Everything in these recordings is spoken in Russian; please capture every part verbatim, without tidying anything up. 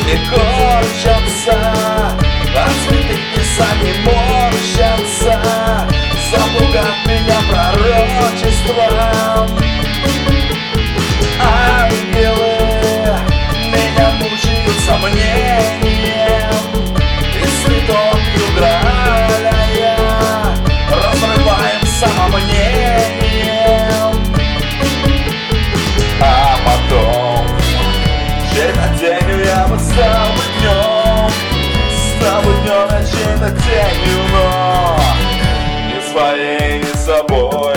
не корчатся, от святых писаний морщатся, запугав меня пророчеством. Ангелы меня мучают сомнением, и святостью Грааля я разрываем самомнением. А потом чьей-то тенью я бы стал бы днем, стал бы днем я чьей-то тенью, но не своей, не собой.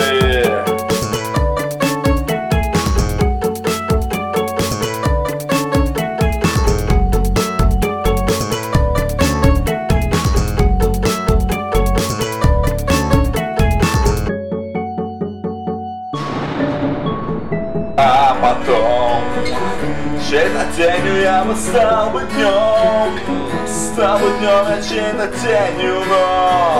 А потом чьей-то тенью я бы стал бы днем, стал бы днем я чьей-то тенью, но